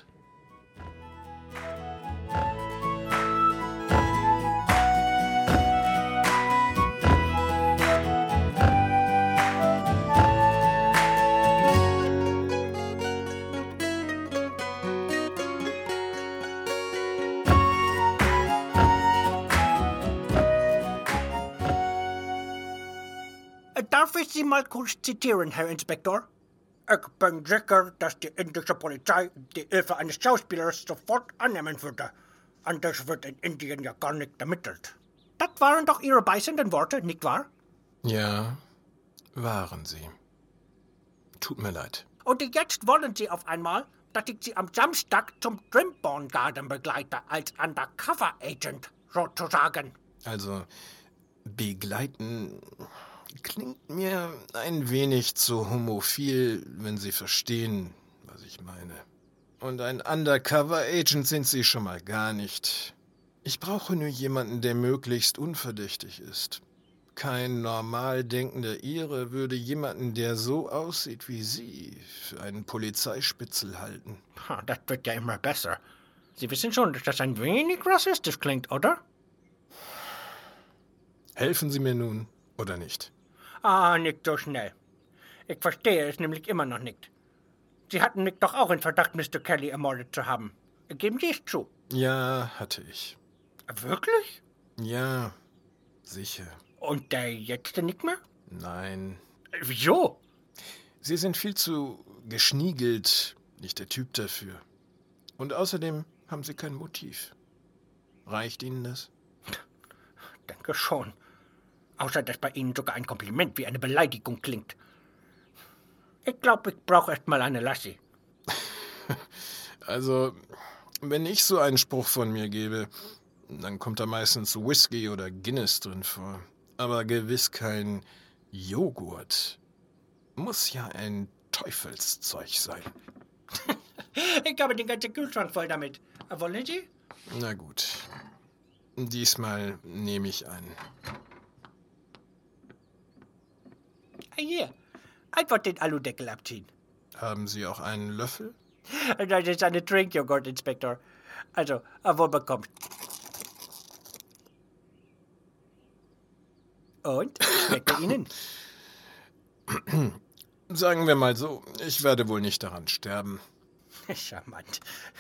Darf ich Sie mal kurz zitieren, Herr Inspektor? Ich bin sicher, dass die indische Polizei die Hilfe eines Schauspielers sofort annehmen würde. Anders wird in Indien ja gar nicht ermittelt. Das waren doch Ihre beißenden Worte, nicht wahr? Ja, waren sie. Tut mir leid. Und jetzt wollen Sie auf einmal, dass ich Sie am Samstag zum Trimborn Garden begleite, als Undercover-Agent, sozusagen. Also, begleiten klingt mir ein wenig zu homophil, wenn Sie verstehen, was ich meine. Und ein Undercover-Agent sind Sie schon mal gar nicht. Ich brauche nur jemanden, der möglichst unverdächtig ist. Kein normal denkender Ire würde jemanden, der so aussieht wie Sie, für einen Polizeispitzel halten. Ha, das wird ja immer besser. Sie wissen schon, dass das ein wenig rassistisch klingt, oder? Helfen Sie mir nun, oder nicht? Ah, nicht so schnell. Ich verstehe es nämlich immer noch nicht. Sie hatten mich doch auch in Verdacht, Mister Kelly ermordet zu haben. Geben Sie es zu. Ja, hatte ich. Wirklich? Ja, sicher. Und der jetzt nicht mehr? Nein. Wieso? Sie sind viel zu geschniegelt, nicht der Typ dafür. Und außerdem haben Sie kein Motiv. Reicht Ihnen das? Denke schon. Außer, dass bei Ihnen sogar ein Kompliment wie eine Beleidigung klingt. Ich glaube, ich brauche erst mal eine Lassie. Also, wenn ich so einen Spruch von mir gebe, dann kommt da meistens Whisky oder Guinness drin vor. Aber gewiss kein Joghurt. Muss ja ein Teufelszeug sein. Ich habe den ganzen Kühlschrank voll damit. Wollen Sie? Na gut. Diesmal nehme ich einen. Hier, einfach den Aludeckel abziehen. Haben Sie auch einen Löffel? Das ist eine Trinkjoghurt, Inspektor. Also, wohl bekommt. Und? Schmeckt er Ihnen? Sagen wir mal so, ich werde wohl nicht daran sterben. Charmant.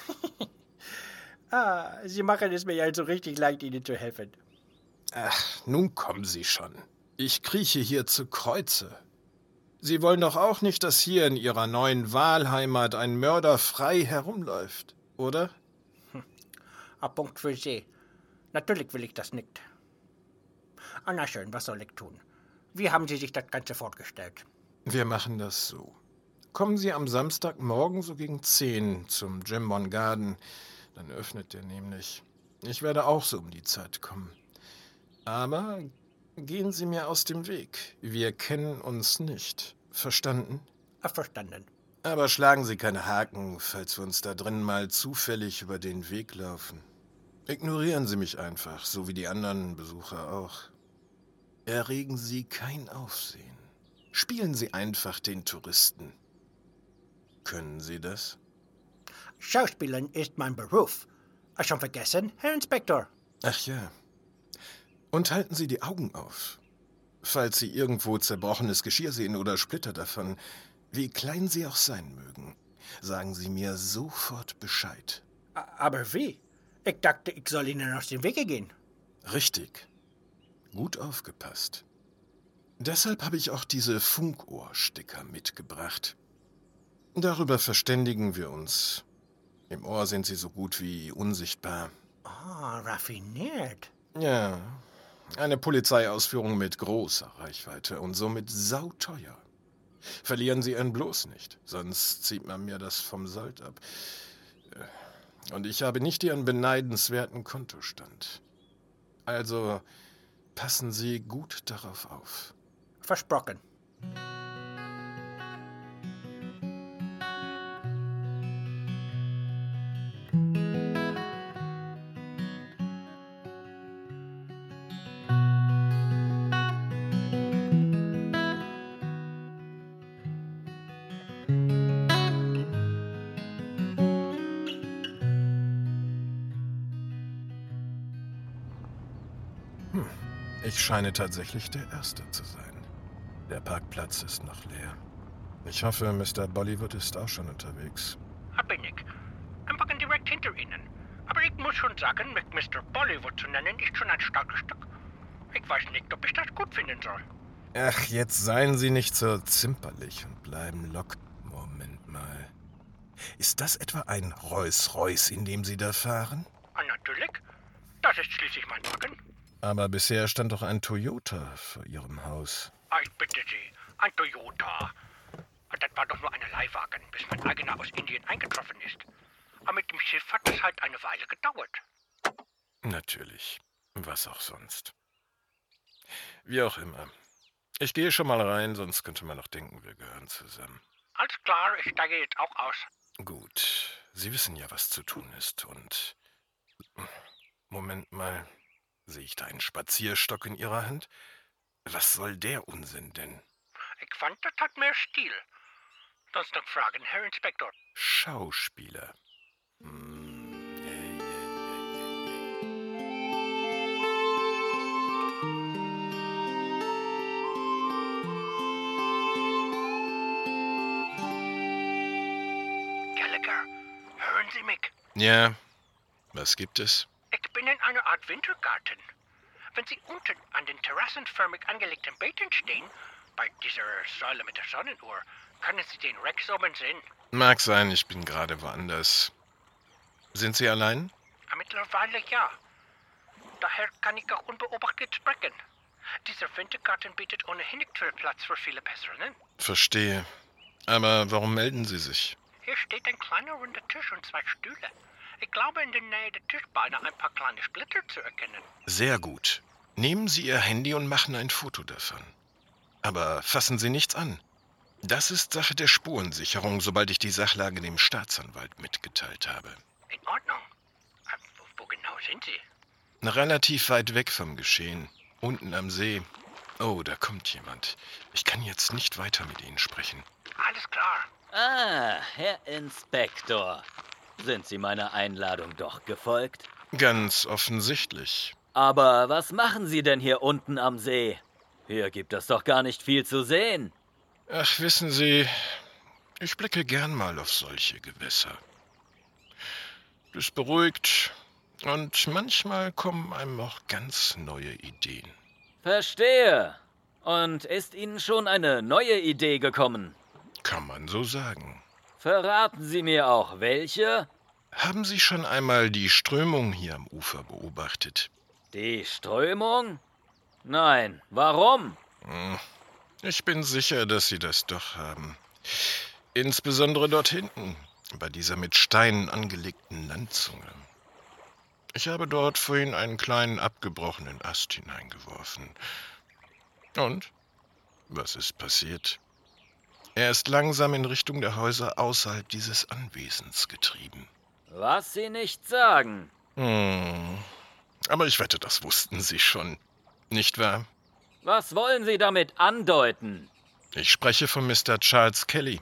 Ah, Sie machen es mir ja so richtig leicht, Ihnen zu helfen. Ach, nun kommen Sie schon. Ich krieche hier zu Kreuze. Sie wollen doch auch nicht, dass hier in Ihrer neuen Wahlheimat ein Mörder frei herumläuft, oder? Hm. Ein Punkt für Sie. Natürlich will ich das nicht. Ah, na schön, was soll ich tun? Wie haben Sie sich das Ganze vorgestellt? Wir machen das so. Kommen Sie am Samstagmorgen so gegen zehn zum Trimborn Garden. Dann öffnet der nämlich. Ich werde auch so um die Zeit kommen. Aber gehen Sie mir aus dem Weg. Wir kennen uns nicht. Verstanden? Ach, verstanden. Aber schlagen Sie keine Haken, falls wir uns da drin mal zufällig über den Weg laufen. Ignorieren Sie mich einfach, so wie die anderen Besucher auch. Erregen Sie kein Aufsehen. Spielen Sie einfach den Touristen. Können Sie das? Schauspielen ist mein Beruf. Schon vergessen, Herr Inspektor? Ach ja. Und halten Sie die Augen auf. Falls Sie irgendwo zerbrochenes Geschirr sehen oder Splitter davon, wie klein sie auch sein mögen, sagen Sie mir sofort Bescheid. Aber wie? Ich dachte, ich soll Ihnen aus dem Wege gehen. Richtig. Gut aufgepasst. Deshalb habe ich auch diese Funkohrsticker mitgebracht. Darüber verständigen wir uns. Im Ohr sind sie so gut wie unsichtbar. Ah, raffiniert. Ja, eine Polizeiausführung mit großer Reichweite und somit sauteuer. Verlieren Sie ihn bloß nicht, sonst zieht man mir das vom Sold ab. Und ich habe nicht Ihren beneidenswerten Kontostand. Also passen Sie gut darauf auf. Versprochen. Ich scheine tatsächlich der Erste zu sein. Der Parkplatz ist noch leer. Ich hoffe, Mister Bollywood ist auch schon unterwegs. Da bin ich. Im Wagen direkt hinter Ihnen. Aber ich muss schon sagen, mit Mister Bollywood zu nennen, ist schon ein starkes Stück. Ich weiß nicht, ob ich das gut finden soll. Ach, jetzt seien Sie nicht so zimperlich und bleiben locker. Moment mal. Ist das etwa ein Rolls-Royce, in dem Sie da fahren? Ah, natürlich. Das ist schließlich mein Wagen. Aber bisher stand doch ein Toyota vor Ihrem Haus. Ah, ich bitte Sie, ein Toyota. Das war doch nur eine Leihwagen, bis mein eigener aus Indien eingetroffen ist. Aber mit dem Schiff hat es halt eine Weile gedauert. Natürlich. Was auch sonst. Wie auch immer. Ich gehe schon mal rein, sonst könnte man noch denken, wir gehören zusammen. Alles klar, ich steige jetzt auch aus. Gut. Sie wissen ja, was zu tun ist. Und... Moment mal. Sehe ich da einen Spazierstock in Ihrer Hand? Was soll der Unsinn denn? Ich fand, das hat mehr Stil. Sonst noch Fragen, Herr Inspektor. Schauspieler. Hm. Hey, Gallagher, hören Sie mich? ja, was gibt es? Ich bin in einer Art Wintergarten. Wenn Sie unten an den terrassenförmig angelegten Beeten stehen, bei dieser Säule mit der Sonnenuhr, können Sie den Rex oben sehen. Mag sein, ich bin gerade woanders. Sind Sie allein? Mittlerweile ja. Daher kann ich auch unbeobachtet sprechen. Dieser Wintergarten bietet ohnehin nicht viel Platz für viele Personen. Verstehe. Aber warum melden Sie sich? Hier steht ein kleiner runder Tisch und zwei Stühle. Ich glaube, in der Nähe der Tischbeine ein paar kleine Splitter zu erkennen. Sehr gut. Nehmen Sie Ihr Handy und machen ein Foto davon. Aber fassen Sie nichts an. Das ist Sache der Spurensicherung, sobald ich die Sachlage dem Staatsanwalt mitgeteilt habe. In Ordnung. Äh, Wo, wo genau sind Sie? Relativ weit weg vom Geschehen. Unten am See. Oh, da kommt jemand. Ich kann jetzt nicht weiter mit Ihnen sprechen. Alles klar. Ah, Herr Inspektor. Sind Sie meiner Einladung doch gefolgt? Ganz offensichtlich. Aber was machen Sie denn hier unten am See? Hier gibt es doch gar nicht viel zu sehen. Ach, wissen Sie, ich blicke gern mal auf solche Gewässer. Das beruhigt und manchmal kommen einem auch ganz neue Ideen. Verstehe. Und ist Ihnen schon eine neue Idee gekommen? Kann man so sagen. Verraten Sie mir auch welche? Haben Sie schon einmal die Strömung hier am Ufer beobachtet? Die Strömung? Nein, warum? Hm, ich bin sicher, dass Sie das doch haben. Insbesondere dort hinten, bei dieser mit Steinen angelegten Landzunge. Ich habe dort vorhin einen kleinen abgebrochenen Ast hineingeworfen. Und? Was ist passiert? Er ist langsam in Richtung der Häuser außerhalb dieses Anwesens getrieben. Was Sie nicht sagen. Hm. Aber ich wette, das wussten Sie schon. Nicht wahr? Was wollen Sie damit andeuten? Ich spreche von Mister Charles Kelly.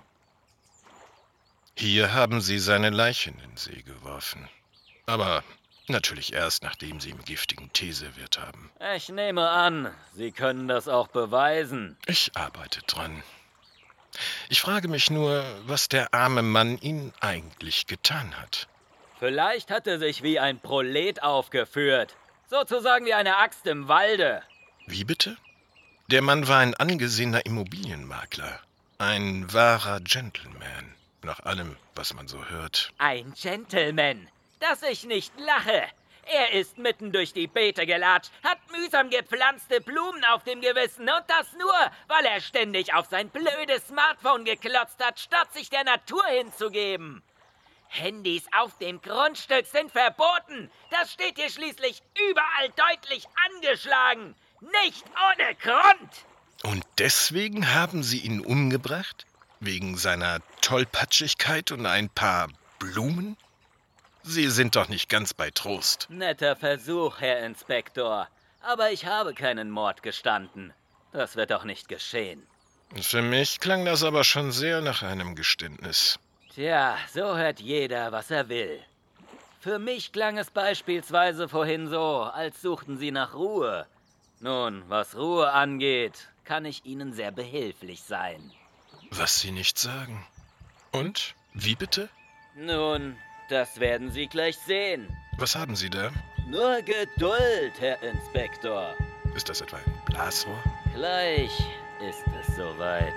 Hier haben Sie seine Leiche in den See geworfen. Aber natürlich erst, nachdem Sie ihm giftigen Tee serviert haben. Ich nehme an, Sie können das auch beweisen. Ich arbeite dran. Ich frage mich nur, was der arme Mann Ihnen eigentlich getan hat. Vielleicht hat er sich wie ein Prolet aufgeführt. Sozusagen wie eine Axt im Walde. Wie bitte? Der Mann war ein angesehener Immobilienmakler. Ein wahrer Gentleman. Nach allem, was man so hört. Ein Gentleman. Dass ich nicht lache. Er ist mitten durch die Beete gelatscht, hat mühsam gepflanzte Blumen auf dem Gewissen und das nur, weil er ständig auf sein blödes Smartphone geklotzt hat, statt sich der Natur hinzugeben. Handys auf dem Grundstück sind verboten. Das steht hier schließlich überall deutlich angeschlagen. Nicht ohne Grund. Und deswegen haben Sie ihn umgebracht? Wegen seiner Tollpatschigkeit und ein paar Blumen? Sie sind doch nicht ganz bei Trost. Netter Versuch, Herr Inspektor. Aber ich habe keinen Mord gestanden. Das wird doch nicht geschehen. Für mich klang das aber schon sehr nach einem Geständnis. Tja, so hört jeder, was er will. Für mich klang es beispielsweise vorhin so, als suchten Sie nach Ruhe. Nun, was Ruhe angeht, kann ich Ihnen sehr behilflich sein. Was Sie nicht sagen. Und? Wie bitte? Nun, das werden Sie gleich sehen. Was haben Sie da? Nur Geduld, Herr Inspektor. Ist das etwa ein Blasrohr? Gleich ist es soweit.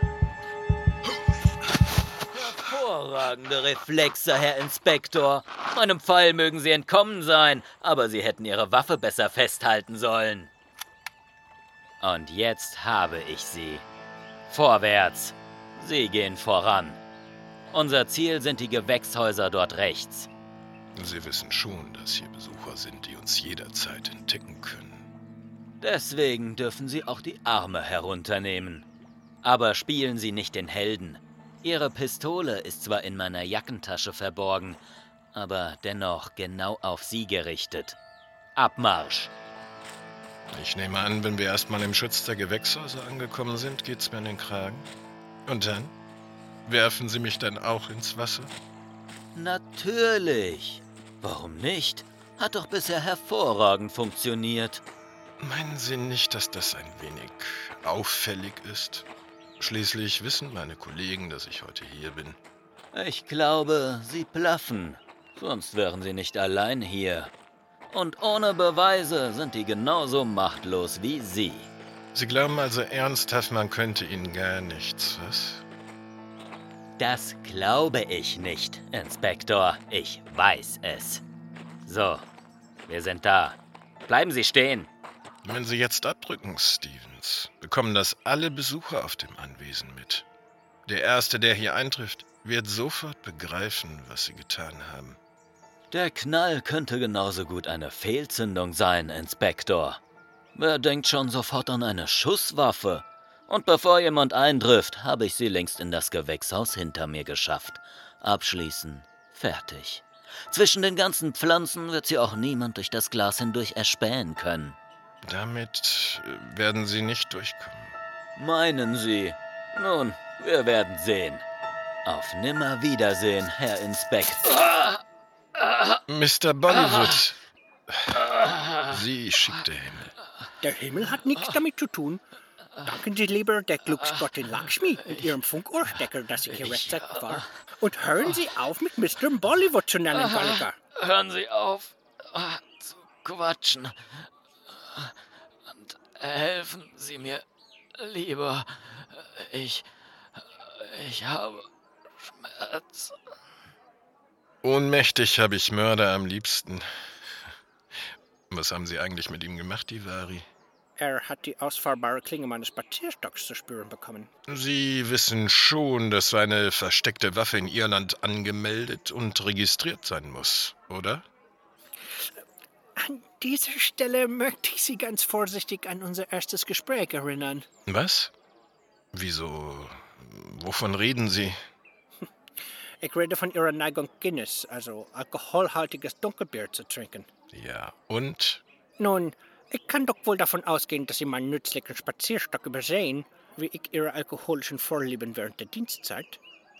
Hervorragende Reflexe, Herr Inspektor. Meinem Pfeil mögen Sie entkommen sein, aber Sie hätten Ihre Waffe besser festhalten sollen. Und jetzt habe ich Sie. Vorwärts. Sie gehen voran. Unser Ziel sind die Gewächshäuser dort rechts. Sie wissen schon, dass hier Besucher sind, die uns jederzeit entdecken können. Deswegen dürfen Sie auch die Arme herunternehmen. Aber spielen Sie nicht den Helden. Ihre Pistole ist zwar in meiner Jackentasche verborgen, aber dennoch genau auf Sie gerichtet. Abmarsch! Ich nehme an, wenn wir erstmal im Schutz der Gewächshäuser angekommen sind, geht's mir an den Kragen. Und dann? Werfen Sie mich dann auch ins Wasser? Natürlich. Warum nicht? Hat doch bisher hervorragend funktioniert. Meinen Sie nicht, dass das ein wenig auffällig ist? Schließlich wissen meine Kollegen, dass ich heute hier bin. Ich glaube, Sie bluffen. Sonst wären Sie nicht allein hier. Und ohne Beweise sind die genauso machtlos wie Sie. Sie glauben also ernsthaft, man könnte Ihnen gar nichts, was? Das glaube ich nicht, Inspektor. Ich weiß es. So, wir sind da. Bleiben Sie stehen. Wenn Sie jetzt abdrücken, Stevens, bekommen das alle Besucher auf dem Anwesen mit. Der Erste, der hier eintrifft, wird sofort begreifen, was Sie getan haben. Der Knall könnte genauso gut eine Fehlzündung sein, Inspektor. Wer denkt schon sofort an eine Schusswaffe? Und bevor jemand eintrifft, habe ich sie längst in das Gewächshaus hinter mir geschafft. Abschließen, fertig. Zwischen den ganzen Pflanzen wird sie auch niemand durch das Glas hindurch erspähen können. Damit werden Sie nicht durchkommen. Meinen Sie? Nun, wir werden sehen. Auf Nimmerwiedersehen, Herr Inspektor. Mister Bollywood. Sie schickte Himmel. Der Himmel hat nichts damit zu tun. Danken Sie lieber der Glücksgottin Lakshmi mit Ihrem Funkohrstecker, dass ich hier rechtzeitig war. Und hören Sie auf, mit Mister Bollywood zu nennen, Gallagher. Hören Sie auf zu quatschen. Und helfen Sie mir lieber. Ich... ich habe Schmerz. Ohnmächtig habe ich Mörder am liebsten. Was haben Sie eigentlich mit ihm gemacht, Divari? Er hat die ausfahrbare Klinge meines Spazierstocks zu spüren bekommen. Sie wissen schon, dass so eine versteckte Waffe in Irland angemeldet und registriert sein muss, oder? An dieser Stelle möchte ich Sie ganz vorsichtig an unser erstes Gespräch erinnern. Was? Wieso? Wovon reden Sie? Ich rede von Ihrer Neigung, Guinness, also alkoholhaltiges Dunkelbier zu trinken. Ja, und? Nun, ich kann doch wohl davon ausgehen, dass Sie meinen nützlichen Spazierstock übersehen, wie ich Ihre alkoholischen Vorlieben während der Dienstzeit.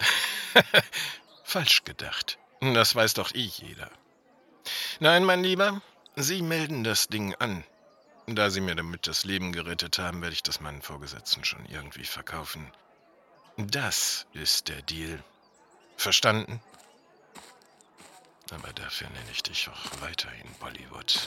Falsch gedacht. Das weiß doch eh jeder. Nein, mein Lieber, Sie melden das Ding an. Da Sie mir damit das Leben gerettet haben, werde ich das meinen Vorgesetzten schon irgendwie verkaufen. Das ist der Deal. Verstanden? Aber dafür nenne ich dich auch weiterhin Bollywood.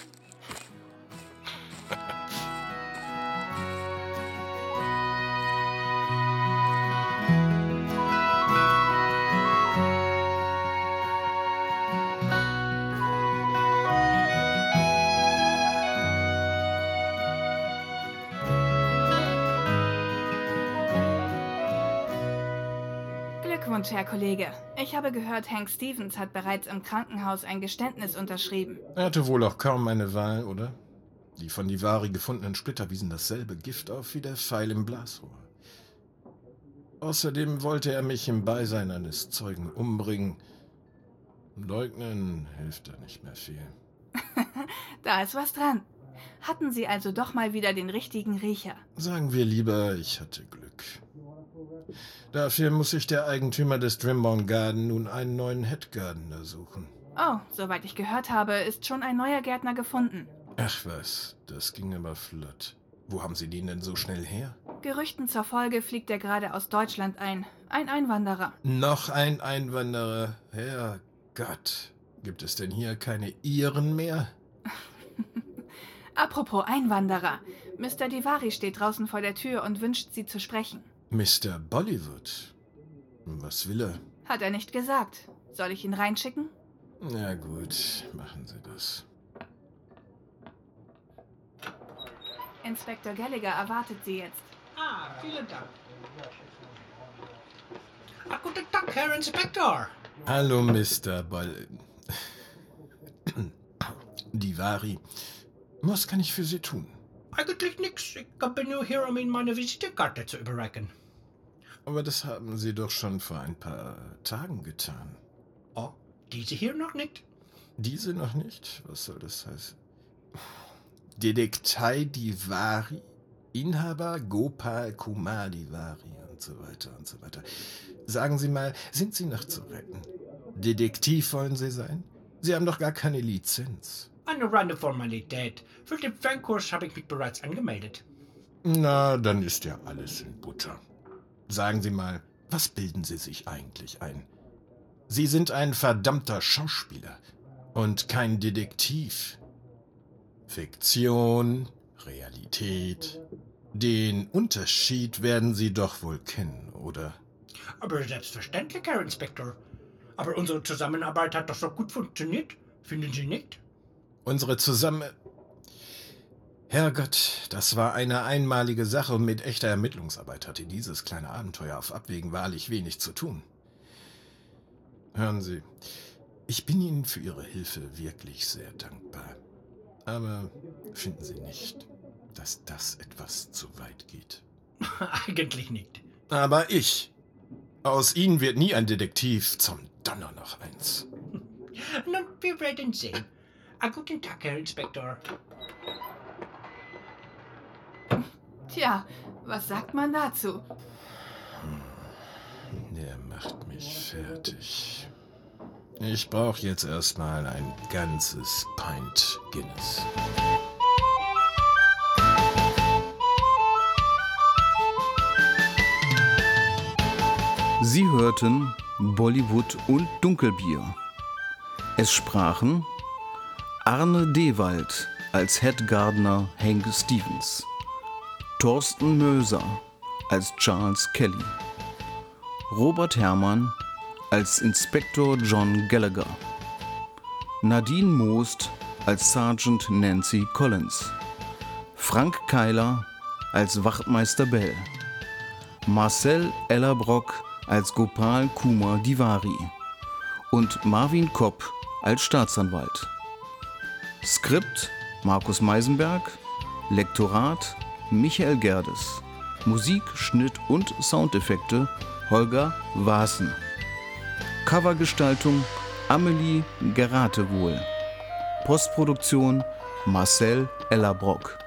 Glückwunsch, Herr Kollege. Ich habe gehört, Hank Stevens hat bereits im Krankenhaus ein Geständnis unterschrieben. Er hatte wohl auch kaum eine Wahl, oder? Die von Divari gefundenen Splitter wiesen dasselbe Gift auf wie der Pfeil im Blasrohr. Außerdem wollte er mich im Beisein eines Zeugen umbringen. Leugnen hilft da nicht mehr viel. Da ist was dran. Hatten Sie also doch mal wieder den richtigen Riecher? Sagen wir lieber, ich hatte Glück. Dafür muss sich der Eigentümer des Drimbourne Garden nun einen neuen Head Gardener suchen. Oh, soweit ich gehört habe, ist schon ein neuer Gärtner gefunden. Ach was, das ging aber flott. Wo haben Sie den denn so schnell her? Gerüchten zur Folge fliegt er gerade aus Deutschland ein. Ein Einwanderer. Noch ein Einwanderer. Herrgott. Gibt es denn hier keine Iren mehr? Apropos Einwanderer. Mister Divari steht draußen vor der Tür und wünscht, Sie zu sprechen. Mister Bollywood? Was will er? Hat er nicht gesagt. Soll ich ihn reinschicken? Na gut, machen Sie das. Inspektor Gallagher erwartet Sie jetzt. Ah, vielen Dank. Ah, guten Tag, Herr Inspektor. Hallo, Mister Boll... Divari. Was kann ich für Sie tun? Eigentlich nix. Ich bin nur hier, um Ihnen meine Visitekarte zu überreichen. Aber das haben Sie doch schon vor ein paar Tagen getan. Oh, diese hier noch nicht? Diese noch nicht? Was soll das heißen? Detektei Divari, Inhaber Gopal Kumar Divari und so weiter und so weiter. Sagen Sie mal, sind Sie noch zu retten? Detektiv wollen Sie sein? Sie haben doch gar keine Lizenz. Eine reine Formalität. Für den Fernkurs habe ich mich bereits angemeldet. Na, dann ist ja alles in Butter. Sagen Sie mal, was bilden Sie sich eigentlich ein? Sie sind ein verdammter Schauspieler und kein Detektiv. Fiktion, Realität. Den Unterschied werden Sie doch wohl kennen, oder? Aber selbstverständlich, Herr Inspektor. Aber unsere Zusammenarbeit hat doch so gut funktioniert. Finden Sie nicht? Unsere Zusammen... Herrgott, das war eine einmalige Sache und mit echter Ermittlungsarbeit hatte dieses kleine Abenteuer auf Abwägen wahrlich wenig zu tun. Hören Sie, ich bin Ihnen für Ihre Hilfe wirklich sehr dankbar. Aber finden Sie nicht, dass das etwas zu weit geht? Eigentlich nicht. Aber ich. Aus Ihnen wird nie ein Detektiv, zum Donner noch eins. Nun, wir werden sehen. Ah, guten Tag, Herr Inspektor. Tja, was sagt man dazu? Der macht mich fertig. Ich brauche jetzt erstmal ein ganzes Pint Guinness. Sie hörten Bollywood und Dunkelbier. Es sprachen Arne Dewald als Head Gardener Hank Stevens, Thorsten Möser als Charles Kelly, Robert Herrmann als Inspektor John Gallagher, Nadine Moost als Sergeant Nancy Collins, Frank Keiler als Wachtmeister Bell, Marcel Ellerbrock als Gopal Kumar Divari und Marvin Kopp als Staatsanwalt. Skript Markus Meisenberg, Lektorat Michael Gerdes, Musik, Schnitt und Soundeffekte Holger Waaßen. Covergestaltung Amelie Geratewohl. Postproduktion Marcel Ellerbrock.